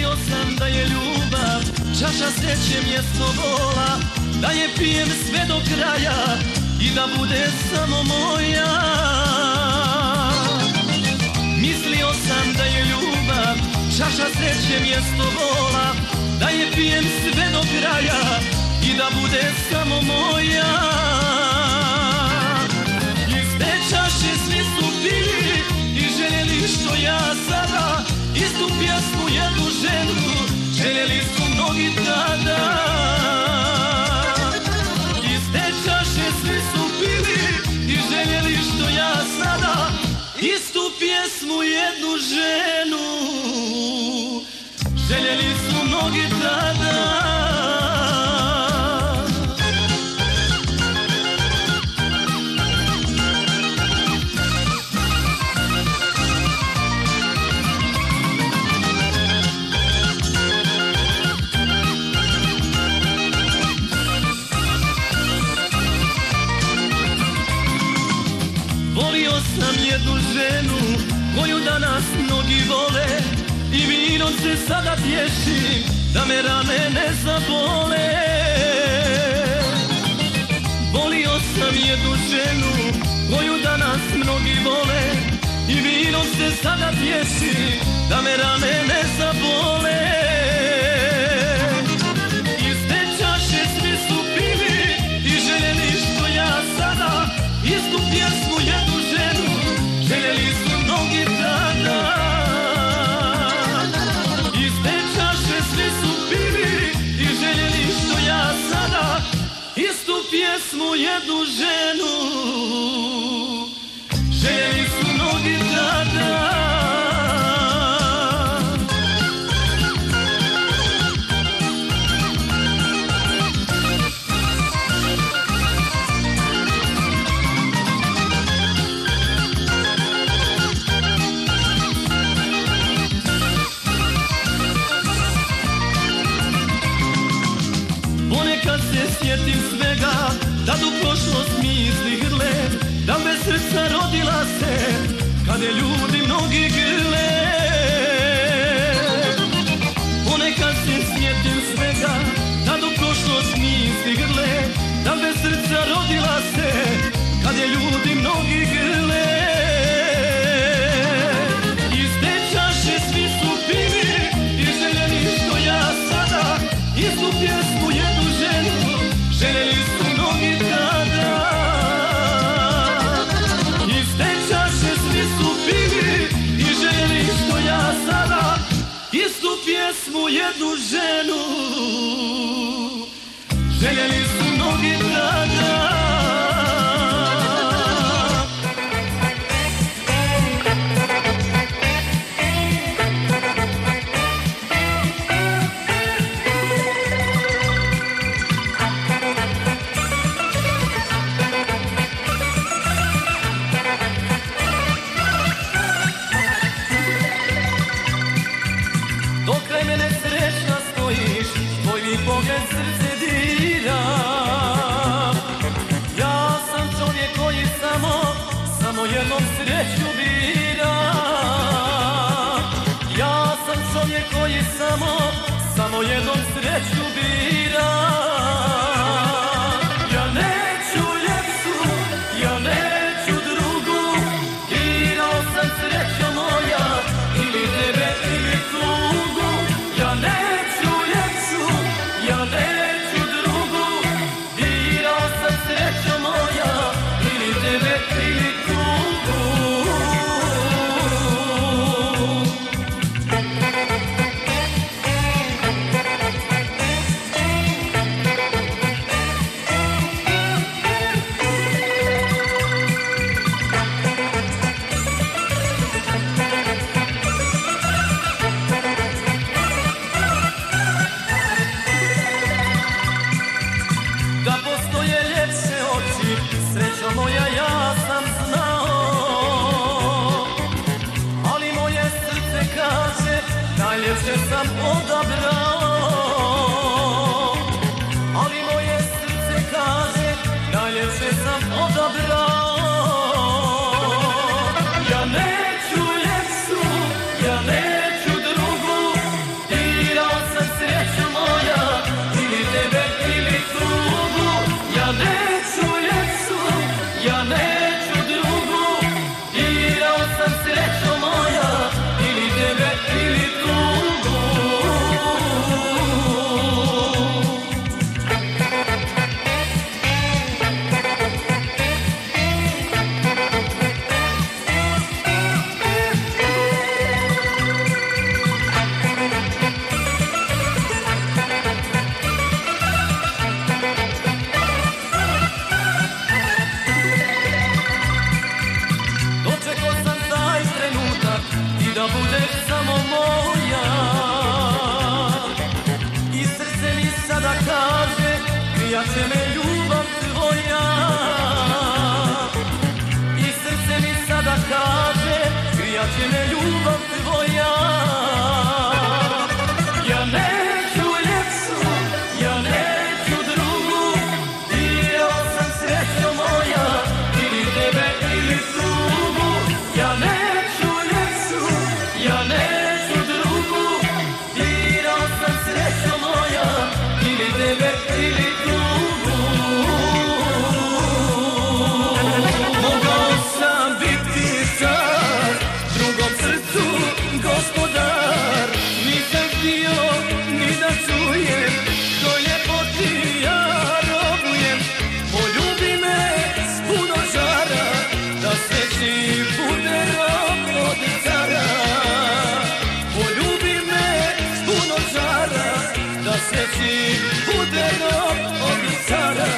Mislio sam da je ljubav čaša sreće mjesto bola, da je pijem sve do kraja i da bude samo moja. Mislio sam da je ljubav čaša sreće mjesto bola, da je pijem sve do kraja i da bude samo moja. Iz te čaše svi su pili i željeli što ja sada, istu pjesmu jednu ženu željeli su mnogi tada. Iz te čaše svi su pili i željeli što ja sada, istu pjesmu jednu ženu željeli su mnogi tada. Volio sam jednu ženu koju danas mnogi vole i vinom se sada tješim da me rane ne zabole. Volio sam jednu ženu koju danas mnogi vole i vinom se sada tješim da me rane ne zabole. Iz te čaše svi su pili i željeli što ja sada, istu pjesmu jednu ženu željeli su mnogi tada. Iz te čaše svi su pili i željeli što ja sada, istu pjesmu jednu ženu željeli su mnogi tada. Ponekad se sjetim svega, tad u prošlost misli grle, da bez srca rodila se, kad je ljudi mnogi grle. Ponekad se sjetim svega, tad u prošlost misli grle, da bez srca rodila se, kad je ljudi mnogi grle. Iz te čaše svi su pili i željeli što ja sada, istu pjesmu jednu ženu željeli su mnogi tada. Iz te čaše svi su pili i željeli što ja sada, istu pjesmu jednu ženu željeli su mnogi tada. Dokraj mene srećna stojiš, tvoj mi pogled srce dira. Ja sam čovjek koji samo jednom sreću bira. Ja sam čovjek koji samo jednom sreću bira. Ja neću ljepšu, ja neću drugu, birao sam srećo moja, ili tebe ili tugu. Ja neću ljepšu, ja neću drugu, birao sam srećo moja, ili tebe ili tugu. gine ljubav tvoja. Ja neću ljepšu, ja neću drugu, birao sam srećo moja, ili tebe ili tugu. Ja neću ljepšu, ja neću drugu, birao sam srećo moja, ili tebe ili tugu. Mogao sam biti car, drugom srcu gospodar, nisam htio ni da čujem, toj ljepoti ja robujem. Poljubi me s puno žara, da sreći bude rob od cara. Poljubi me s puno žara, da sreći bude rob od cara.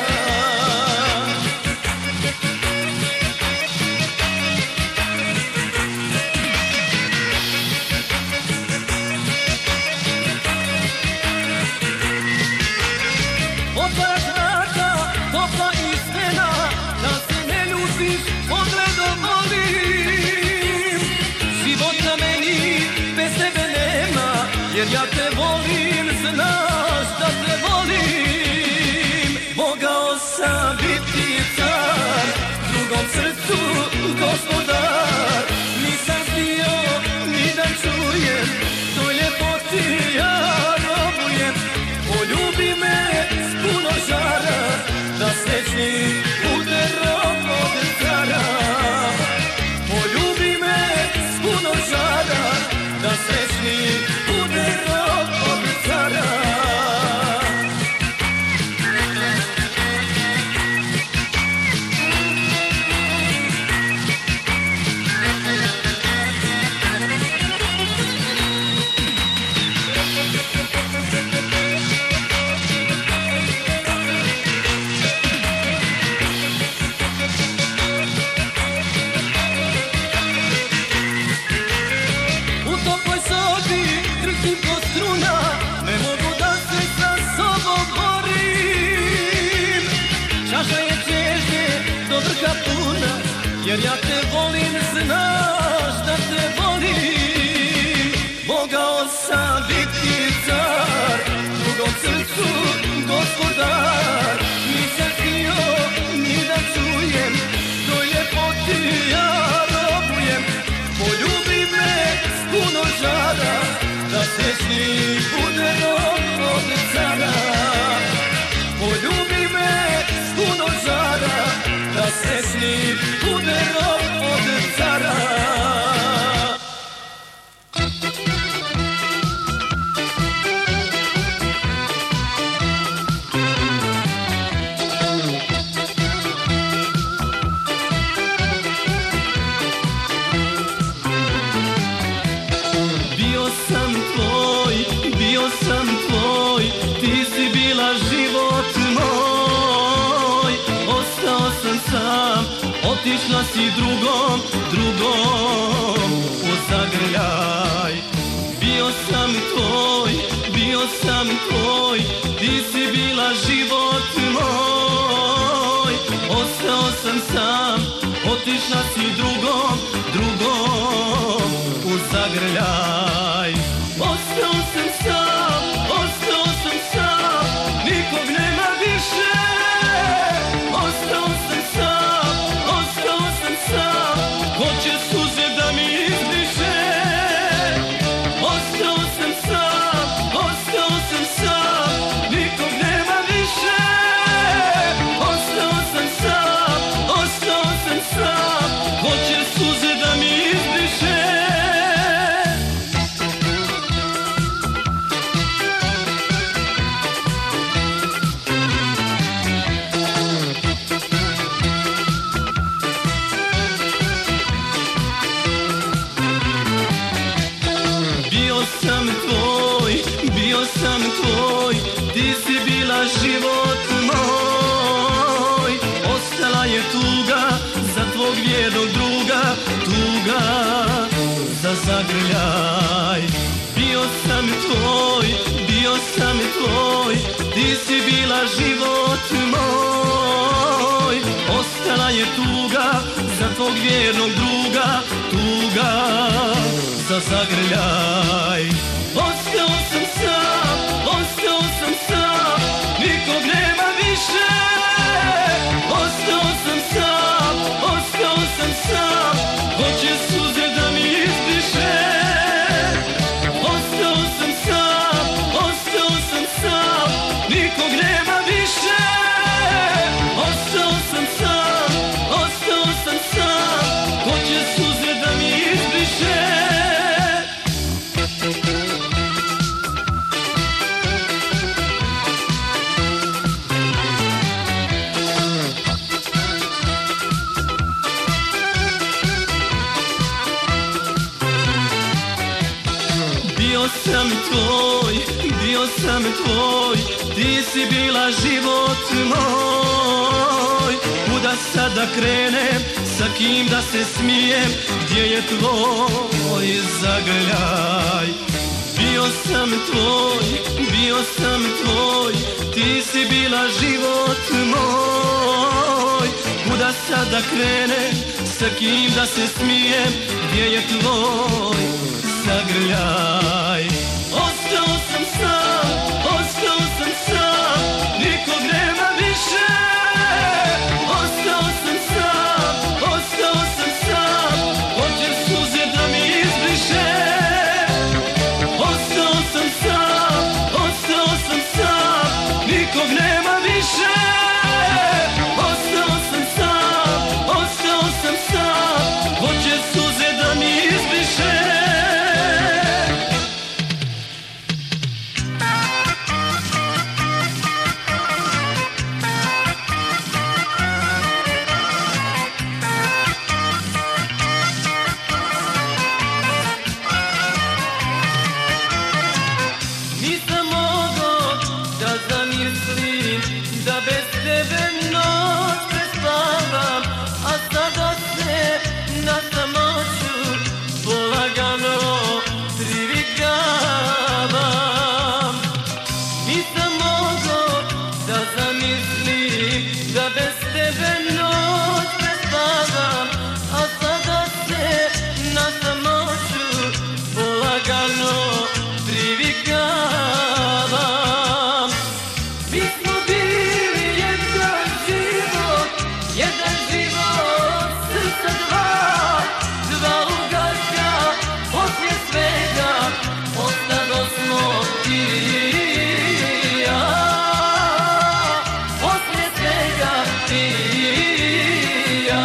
Otvaraš vrata, topla istina, da se ne ljubiš, pogledom volim. Života meni bez tebe nema, jer ja te volim, znaš da te volim. Mogao sam biti car, drugom srcu gospodar, nisam htio ni da čujem, toj ljepoti ja robujem. Poljubi me s puno žara, da srećni bude rob od cara. Poljubi me s puno žara, da srećni bude rob od cara. U toploj sobi drhtim ko struna, ne mogu da se sa sobom borim. Čaša je težnje do vrha puna, jer ja te volim, znaš da te volim. Mogao sam biti car, drugom srcu gospodar, nisam htio ni da čujem, toj ljepoti ja robujem. Poljubi me s puno žara, da srećni bude rob od cara. Poljubi me s puno žara, da srećni bude rob od cara. Bio sam tvoj, ti si bila život moj. Ostao sam sam, otišla si drugom u zagrljaj. Bio sam tvoj, ti si bila život moj. Ostao sam sam, otišla si drugom u zagrljaj. Ostao sam sam, nikog nema više. Ostao sam sam, ko će suze da mi izbriše. Ostao sam sam, nikog nema više. Ostao sam sam, ko će suze da mi izbriše. Bio sam tvoj, ti si bila život moj. Ostala je tuga za tvog vjernog druga, tuga za zagrljaj. Bio sam tvoj, ti si bila život moj. Ostala je tuga za tvog vjernog druga, tuga za zagrljaj. Ostao sam sam, nikog nema više. Ostao sam sam, hoće suze da mi izbriše. Ostao sam sam, nikog nema više. Ostao sam sam, hoće suze da mi izbriše. Bio sam tvoj, ti si bila život moj. Kuda sad da krenem, sa kim da se smijem, gdje je tvoj zagrljaj? Bio sam tvoj, ti si bila život moj. Kuda sad da krenem, sa kim da se smijem, gdje je tvoj zagrljaj? Ostao sam sam, nikog nema više. Ostao sam sam, hoće suze da mi izbriše. Ostao sam sam, nikog nema više. Ostao sam sam, hoće suze da mi izbriše. Da bez tebe noć prespavam, a sada se na samoću polagano privigavam. Nisam mogao da zamislim da bez tebe noć prespavam, a sada se na samoću polagano privigavam. Mi smo bili jedan život, srca dva ugašća, poslije svega ostado smo ti i ja. Poslije svega ti i ja.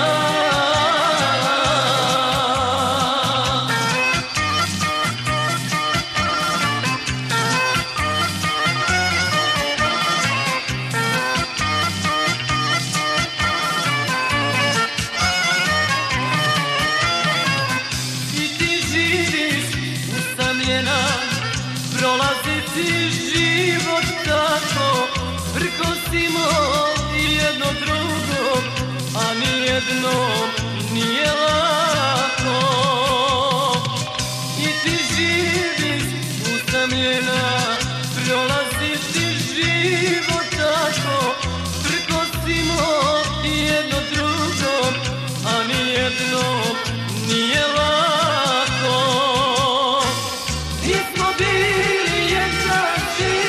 Prolaziti život tako, prkosimo jedno drugom, a nijednom nije lako. I ti živiš usamljena, prolaziti život tako, prkosimo jedno drugom, a nijednom nije lako. Nismo bili jedan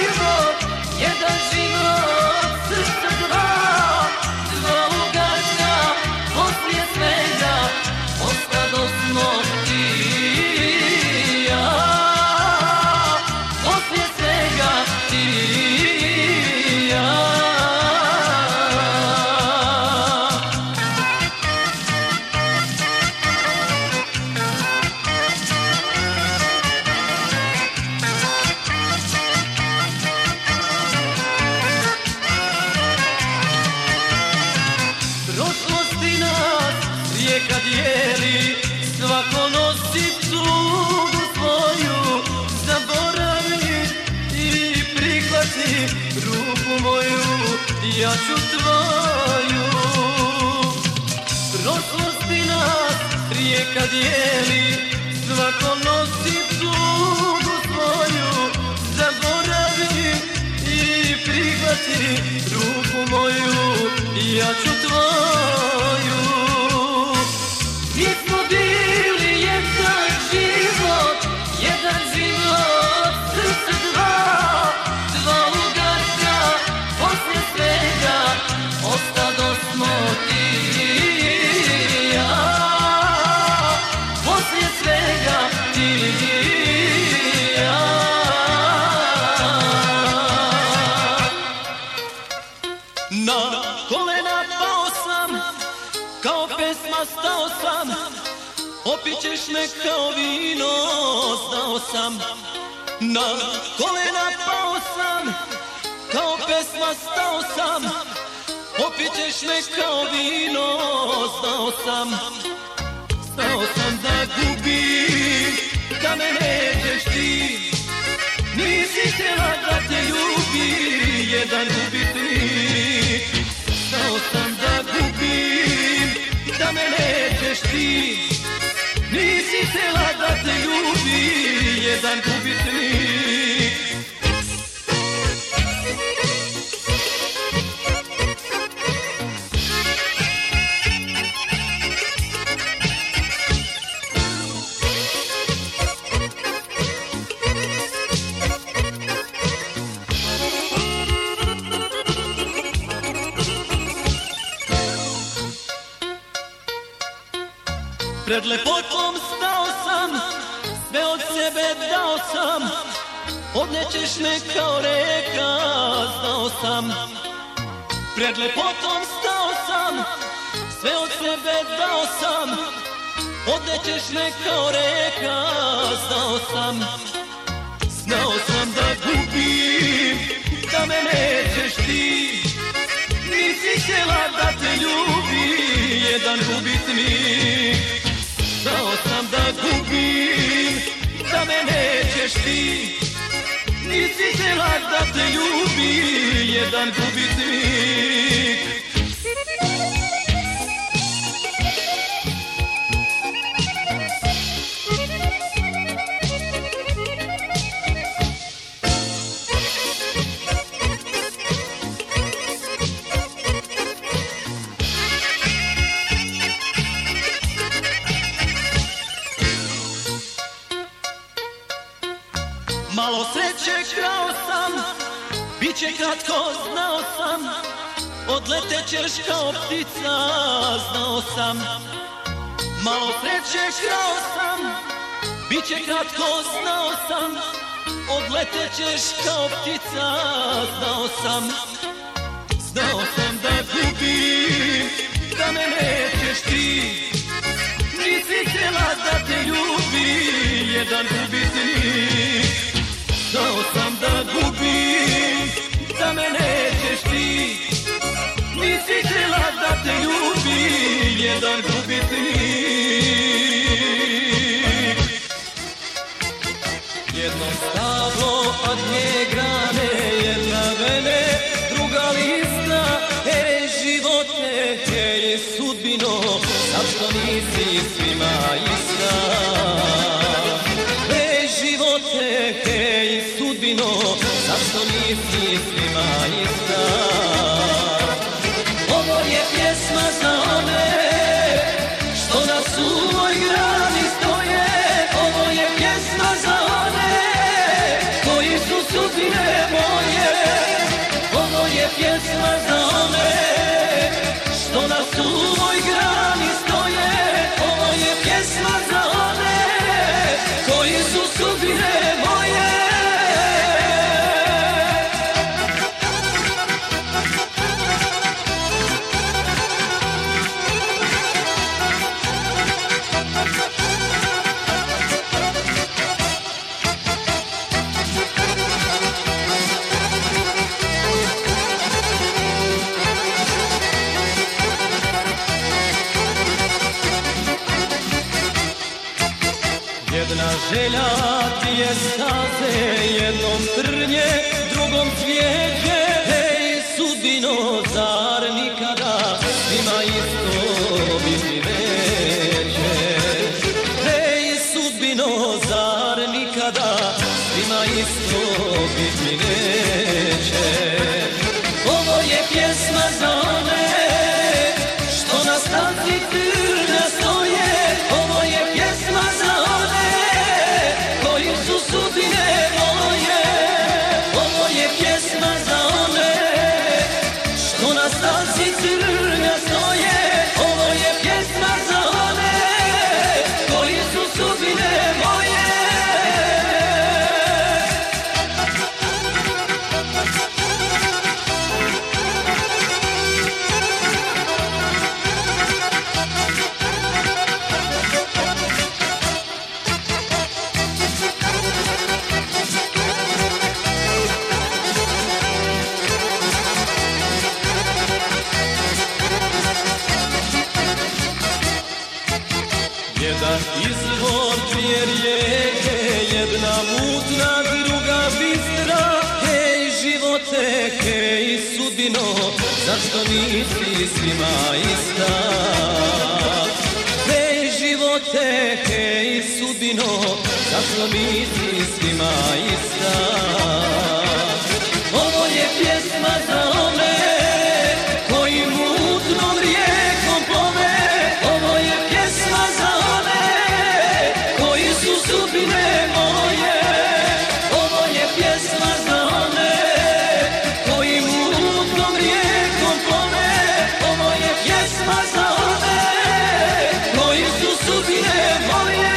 život, srca dva ugašća, poslije svega ostado smo ti i ja. Poslije svega ti i ja. Prošlosti nas rijeka dijeli, svako nosi tugu svoju. Zaboravi i prihvati ruku moju, ja ću tvoju. Prošlosti nas rijeka dijeli, svako nosi tugu svoju. Zaboravi i prihvati ruku moju, ja ću tvoju. sam, opit ćeš me kao vino, znao sam. Na kolena pao sam, kao pesma stao sam, opit ćeš me kao vino, znao sam. Znao sam da gubim, da me nećeš ti, nisi htjela da te ljubi jedan gubitnik. Znao sam da gubim, da me nećeš ti, nisi htjela da te ljubi jedan gubitnik. Pred lepotom stao sam, sve od sebe dao sam, odnećeš me kao reka, znao sam. Pred lepotom stao sam, sve od sebe dao sam, odnećeš me kao reka, znao sam. Znao sam da gubim, da me nećeš ti, nisi htjela da te ljubi jedan gubitnik. Znao sam da gubim, da me nećeš ti, nisi htjela da te ljubi jedan gubitnik. Malo sreće krao sam, bit će kratko, znao sam, odletećeš kao ptica, znao sam. Malo sreće krao sam, bit će kratko, znao sam, odletećeš kao ptica, znao sam. Znao sam da gubim, da me nećeš ti, nisi htjela da te ljubi jedan gubitnik. Znao sam da gubim, da me nećeš ti, nisi htjela da te ljubi jedan gubitnik. Jedno stablo, a dvije grane, jedna vene, druga lista. Ej živote, ej sudbino, zašto nisi svima ista? Ej živote, ej sudbino, zašto nisi svima ista? Ovo je pjesma za one što na suvoj grani stoje. Ovo je pjesma za one koji su sudbine moje. Ovo je pjesma za one što na suvoj grani stoje. Ovo je pjesma za one koji su sudbine moje. Jedna želja ti je staze, jednom trnje, drugom cvijeće. Ej sudbino, zar nikada svima isto biti neće? Ej sudbino, zar nikada svima isto biti neće? Ovo je pjesma za one što na stanci Trnja stoje. Ovo je pjesma za one koji su sudbine moje. Ovo je pjesma za one što na stanci Trnja stoje. Ovo je pjesma za one koji su sudbine moje. Jedan izvor, dvije rijeke, jedna mutna, druga bistra. Hej živote, hej sudbino, zašto nisi svima ista? Hej živote, hej sudbino, zašto nisi svima ista? Ovo je pjesma za one koji mutnom rijekom plove. Ovo je pjesma za one koji su sudbine moje. Ovo je pjesma za one koji mutnom rijekom plove. Ovo je pjesma za one koji su sudbine moje.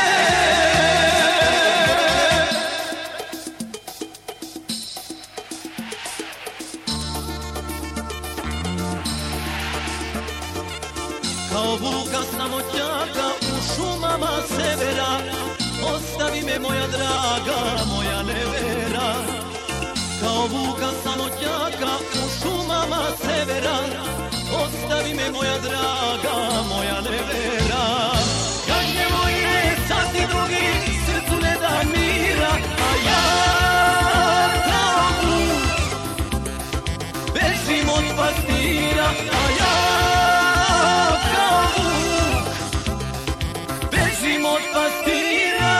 Kao vuka samotnjaka u šumama severa, ostavi me moja draga, moja nevera. Kao vuka samotnjaka u šumama severa, ostavi me moja draga, moja nevera. Kad je moje sad i drugi, srcu ne da mira, a ja kao vuk bežim od pastira, a ja od pastira.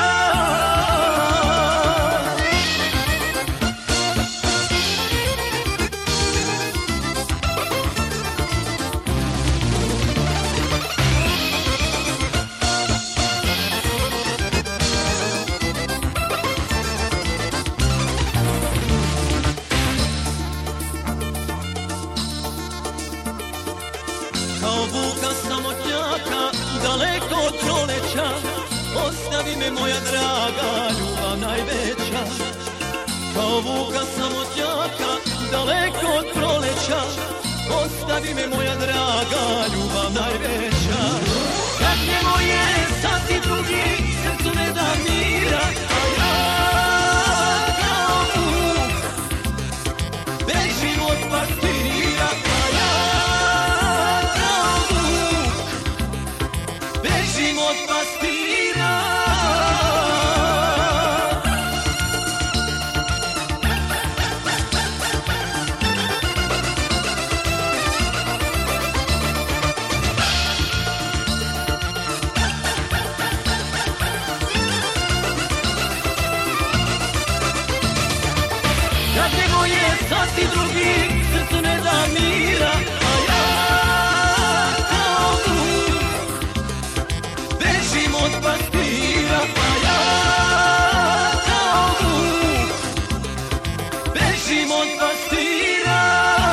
Kao vuka samotnjaka, daleko od proleća, ostavi me moja draga, ljubav najveća. Kao vuka samotnjaka, daleko od proleća, ostavi me moja draga, ljubav najveća. Kad je moje sad i drugi, srcu ne da mira, a ja kao vuk bežim od pastira, a ja kao vuk bežim od pastira. Kad je moje sad i drugi, srcu ne da mira, a ja kao vuk bežim od pastira, a ja kao vuk bežim od pastira.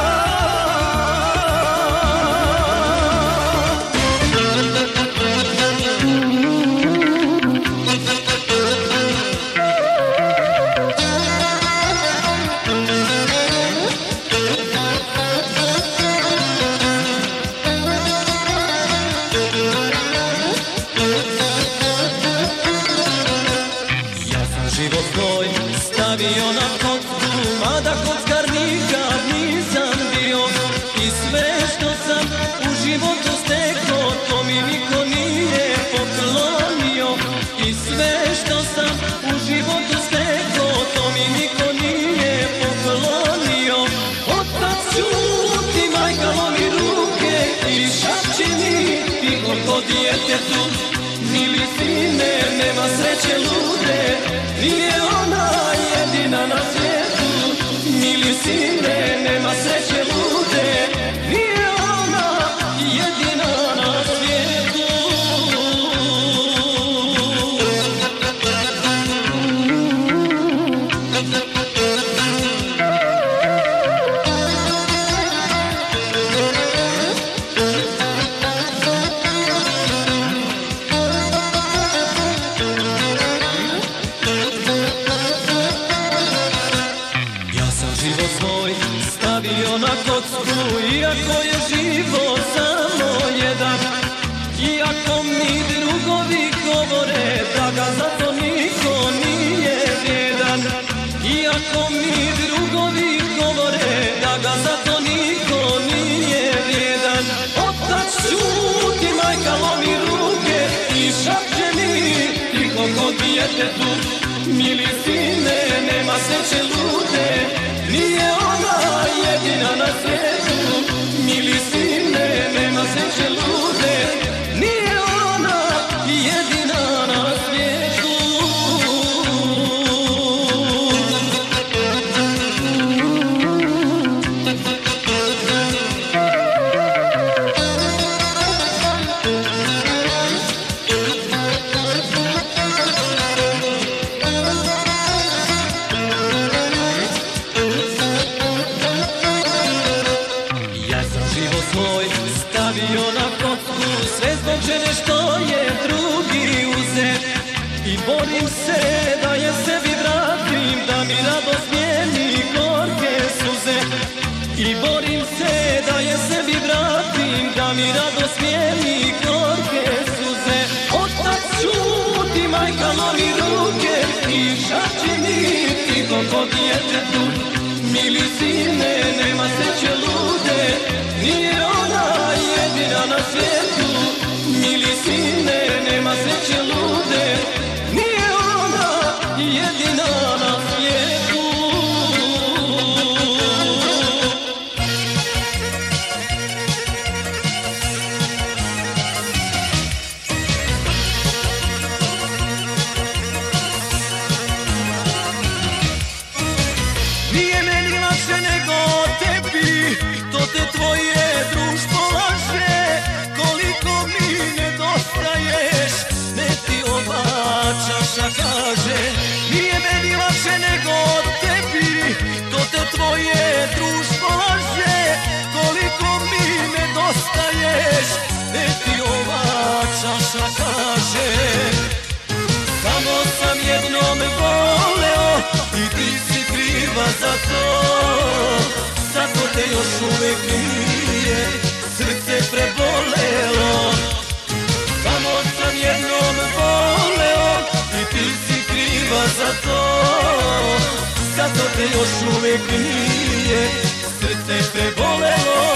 Život svoj stavio na kocku, mada kockar nikad nisam bio. I sve što sam u životu stekao, to mi niko nije poklonio. I sve što sam u životu stekao, to mi niko nije poklonio. Otac čuti, majka lomi ruke i šapće mi tiho ko djetetu. Mili sine, nema sreće lude, nije ona jedina na svijetu. Mili sine, nema sreće lude, nije ona jedina na svijetu. Život svoj stavio na kocku, iako je život samo jedan. Iako mi drugovi govore da ga zato niko nije vrijedan. Iako mi drugovi govore da ga zato niko nije vrijedan. Otac čuti, majka lomi ruke i šapće mi tiho kod djetetu. Mili sine, nema sreće lude, nije ona jedina na svijetu. Mili sine, nema sreće lude, nije ona jedina na svijetu. Stavio na kocku sve zbog žene što je drugi uzet. I borim se da je sebi vratim, da mi radost smijeni gorke suze. I borim se da je sebi vratim, da mi radost smijeni gorke suze. Otac šuti, majka lomi ruke i šapće mi tiho kod djetetu. Mili sine, nema sreće lude, nije ona jedina na svijetu. Mili sine, nema sreće lude, nije ona jedina na svijetu. Nije meni lakše nego tebi, to te tvoje društvo laže. Koliko mi nedostaješ, ne ti ova čaša kaže. Nije meni lakše nego tebi, to te tvoje društvo laže. Koliko mi nedostaješ, ne ti ova čaša kaže. Samo sam jednom voleo i ti si kriva za to. Zato te još uvek nije srce prebolelo. Samo sam jednom voleo i ti si kriva za to. Zato te još uvek nije srce prebolelo.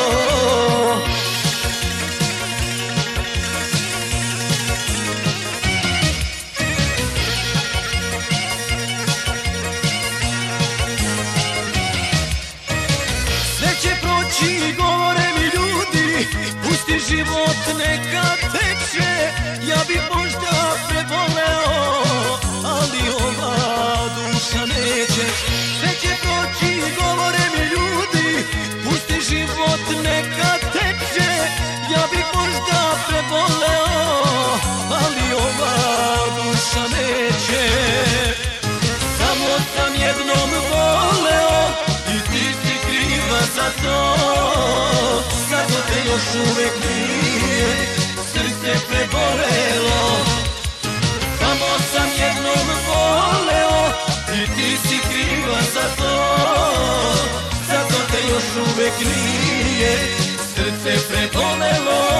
Govore mi ljudi, pusti život neka teče. Ja bih možda preboleo, ali ova duša neće. Sve će proći, govore mi ljudi, pusti život neka teče. Ja bih možda preboleo, ali ova duša neće. Samo sam jednom voleo i ti si kriva za to. Zato te još uvek nije srce prebolelo. Samo sam jednom voleo i ti si kriva za to. Zato te još uvek nije srce prebolelo.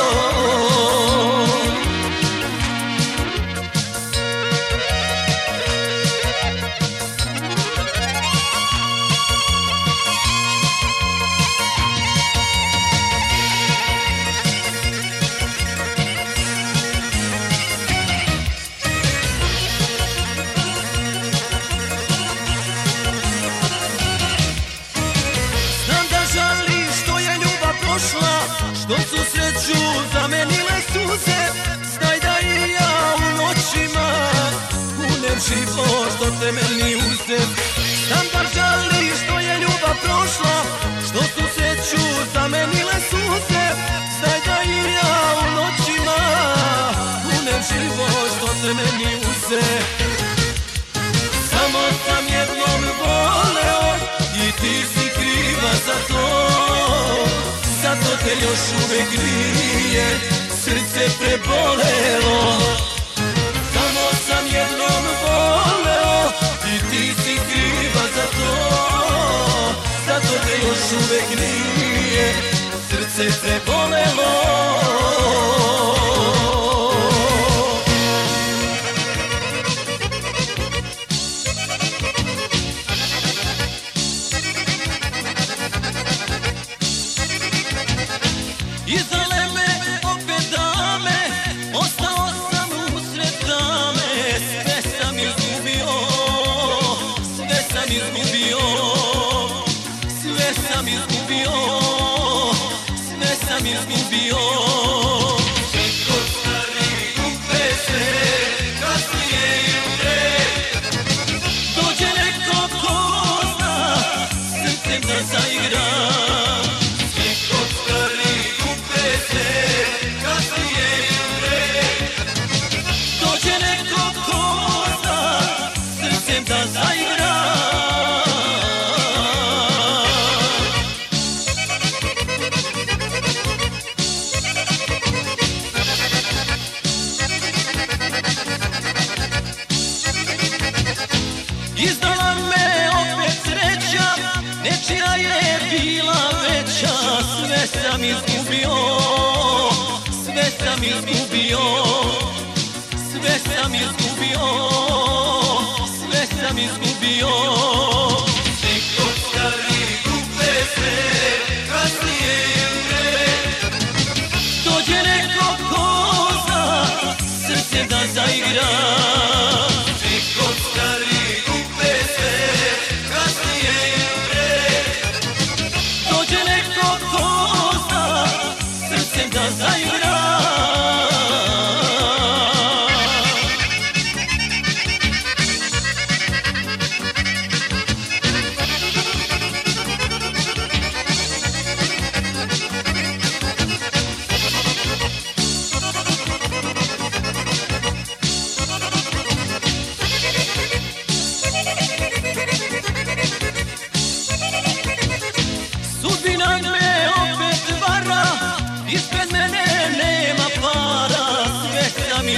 Što su sreću zamenile suze, znaj da i ja u noćima kunem život što te meni uze. Znam da žališ što je ljubav prošla, što su sreću zamenile suze, znaj da i ja u noćima kunem život što te meni uze. Samo sam jednom voleo i ti si kriva za to. Zato te još uvek nije srce prebolelo. Samo sam jednom voleo i ti si kriva za to. Zato te još uvek nije srce prebolelo. Iza leme opet dame, ostao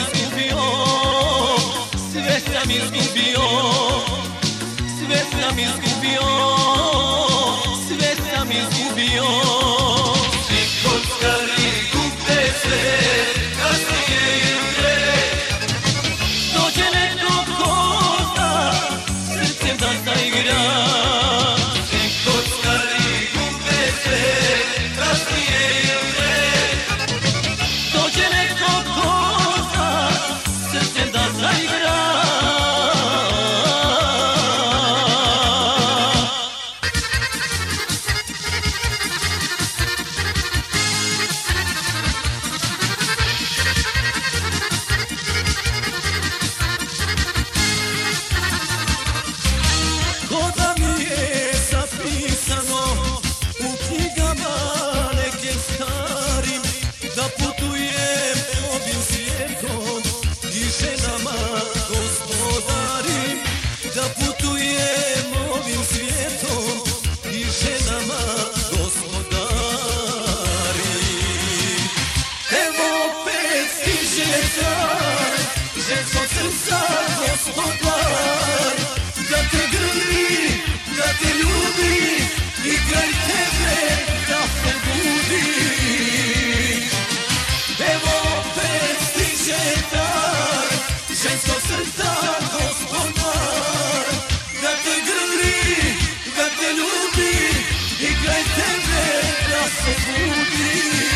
izgubio, sve sam izgubio, sve sam izgubio, sve sam izgubio. Svi kockari gube sve, kasnije igre. Dođe neko ko zna, srcem da zaigra. Svi kockari gube sve, kasnije igre. Dođe neko ko zna, srcem da zaigra. Da putujem ovim svijetom i ženama gospodarim. Da putujem ovim svijetom i ženama gospodarim. Evo opet stiže dan ženskog srca gospodar. Da te grli, da te ljubi i kraj tebe da se budi. Evo opet stiže dan ženskog srca gospodar. Da te grli, da te ljubi i kraj tebe da se budi.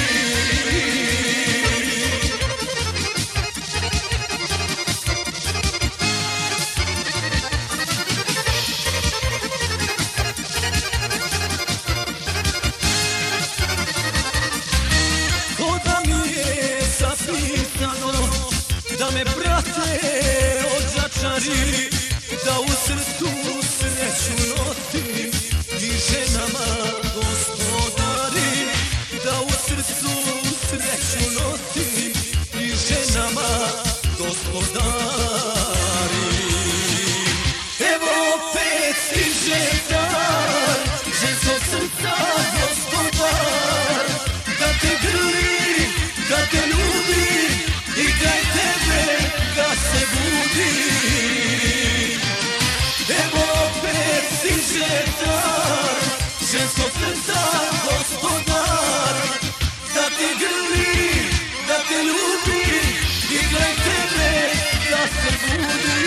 Da me prate odžačari, da u srcu sreću nosim i ženama gospodarim. Da u srcu sreću nosim i ženama gospodarim. Evo opet stiže dan ženskog srca gospodar. Da te grli, da te ljubi i kraj tebe da se budi. Evo opet stiže dan ženskog srca gospodar. Da te grli, da te ljubi i kraj tebe da se budi.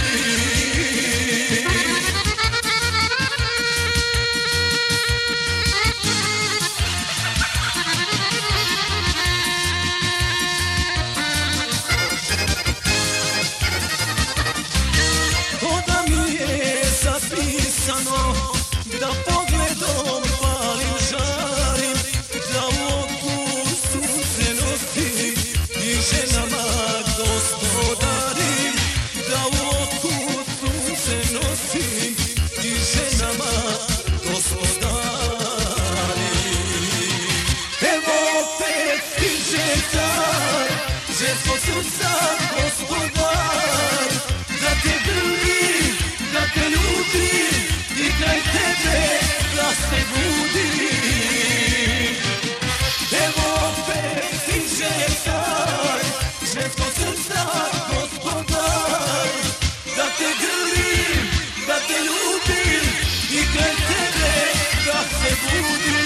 Da pogledom palim, žarim, da u oku sunce nosim i ženama gospodarim. Da u oku sunce nosim i ženama gospodarim. Evo opet stiže dan ženskog srca gospodar. Da te grli, da te ljubi i kraj tebe da se budi. Evo opet stiže dan ženskog srca gospodar. Da te grlim, da te ljubim i kraj tebe da se budi.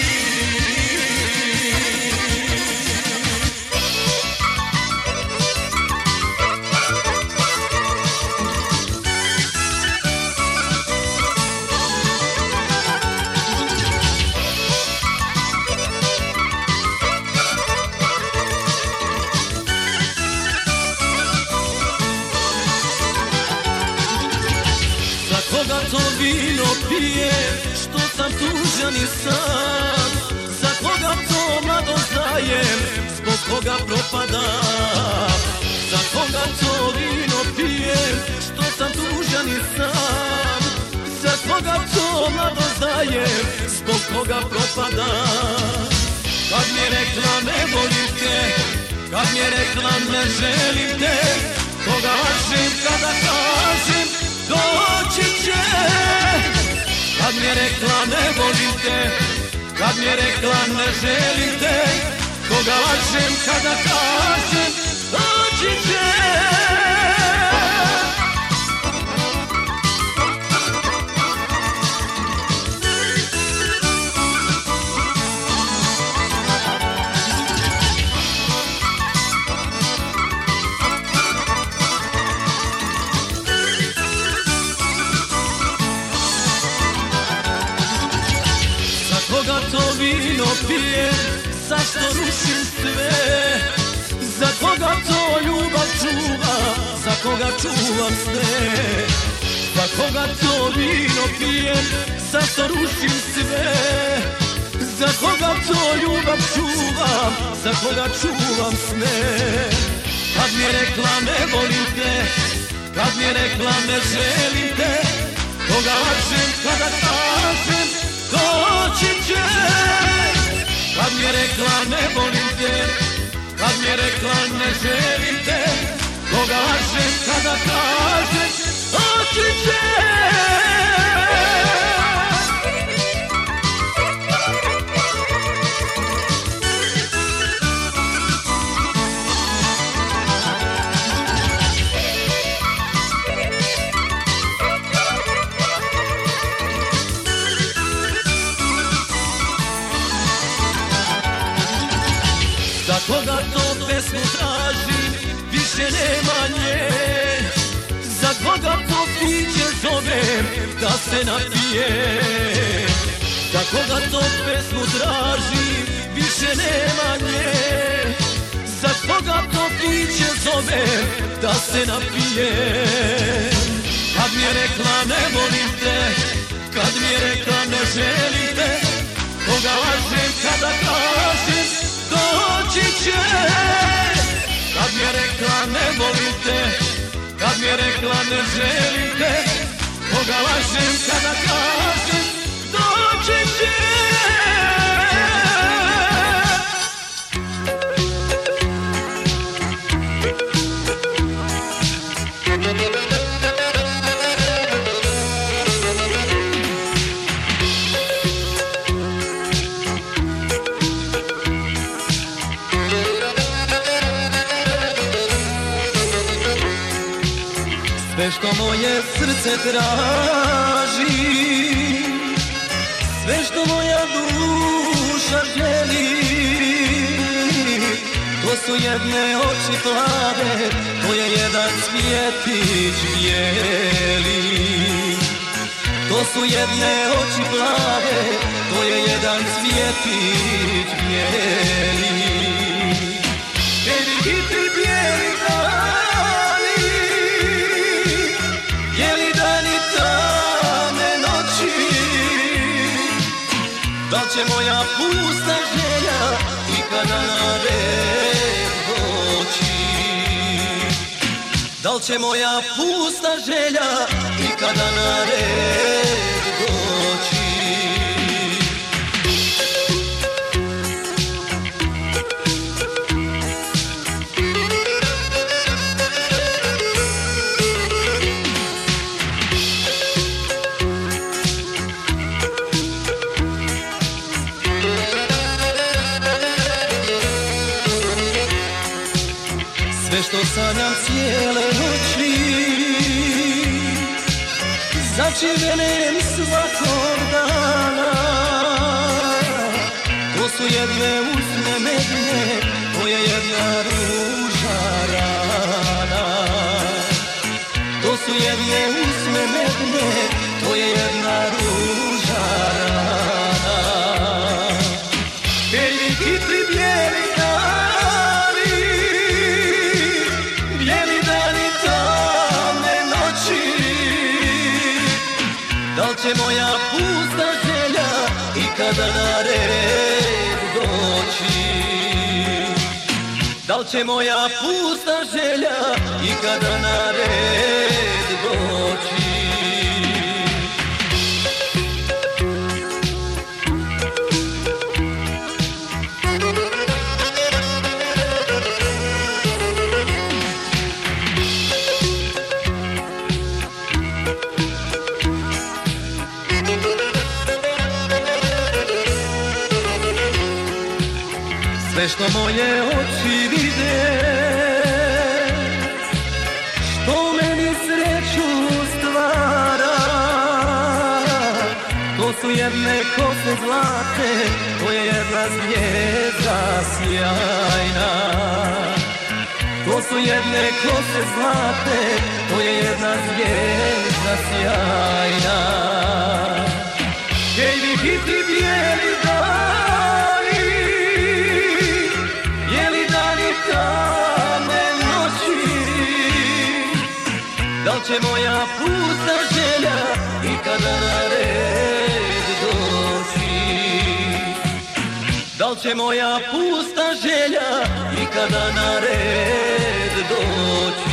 Koga to vino pije, što sam tužan i sam? Za koga to mladost dajem, zbog koga propadam? Za koga to vino pijem, što sam tužan i sam? Za koga to mladost dajem, zbog koga propadam? Kad mi je rekla ne volim te, kad mi je rekla ne želim te, koga lažem kada kažem doći će. Kad mi je rekla ne volim te, kad mi je rekla ne želim te, koga lažem kada kažem doći će. zašto rušim sve? Za koga to ljubav čuva, za koga čuvam sne? Za koga to vino pijem, zašto rušim sve? Za koga to ljubav čuvam, za koga čuvam sne? Kad mi je rekla ne volim te, kad mi je rekla ne želim te, koga lažem kada kažem doći će? Kad mi je rekla ne volim te, kad mi je rekla ne želim te, koga lažem kada kažem doći će? Za koga to pesmu tražim, više nema nje? Za koga to piće zovem, da se napije? Za koga to pesmu tražim, više nema nje? Za koga to piće zovem, da se napije? Kad mi je rekla ne volim te, kad mi je rekla ne želim te, koga lažem kada kažem doći će? Kad mi je rekla ne volim te, kad mi je rekla ne želim te, koga lažem kada kažem doći će? Sve što moje srce traži, sve što moja duša želi, to su jedne oči plave, to je jedan cvjetić bijeli. To su jedne oči plave, to je jedan cvjetić bijeli. Tebi hitri bijeli dani, bijeli dani tamne noći, da li će moja pusta želja ikada na red doći? Da li će moja pusta želja ikada na red doći? Sve što sanjam cijele noći, začivenem svakog dana, to su jedne usne medne, to je jedna ruža rana. To su jedne usne medne, to je jedna ruža rana. Baby, hitri bijeli dani, bijeli dani tamne noći, da li će moja pusta želja ikada na red doći? Da li će moja pusta želja ikada na red doći? Sve što moje oči vide, što meni sreću stvara, to su jedne kose zlate, to je jedna zvijezda sjajna. To su jedne kose zlate, to je jedna zvijezda sjajna. Baby, hitri bijeli dani, će moja pusta želja ikada na red doći? Da li će moja pusta želja ikada na red doći?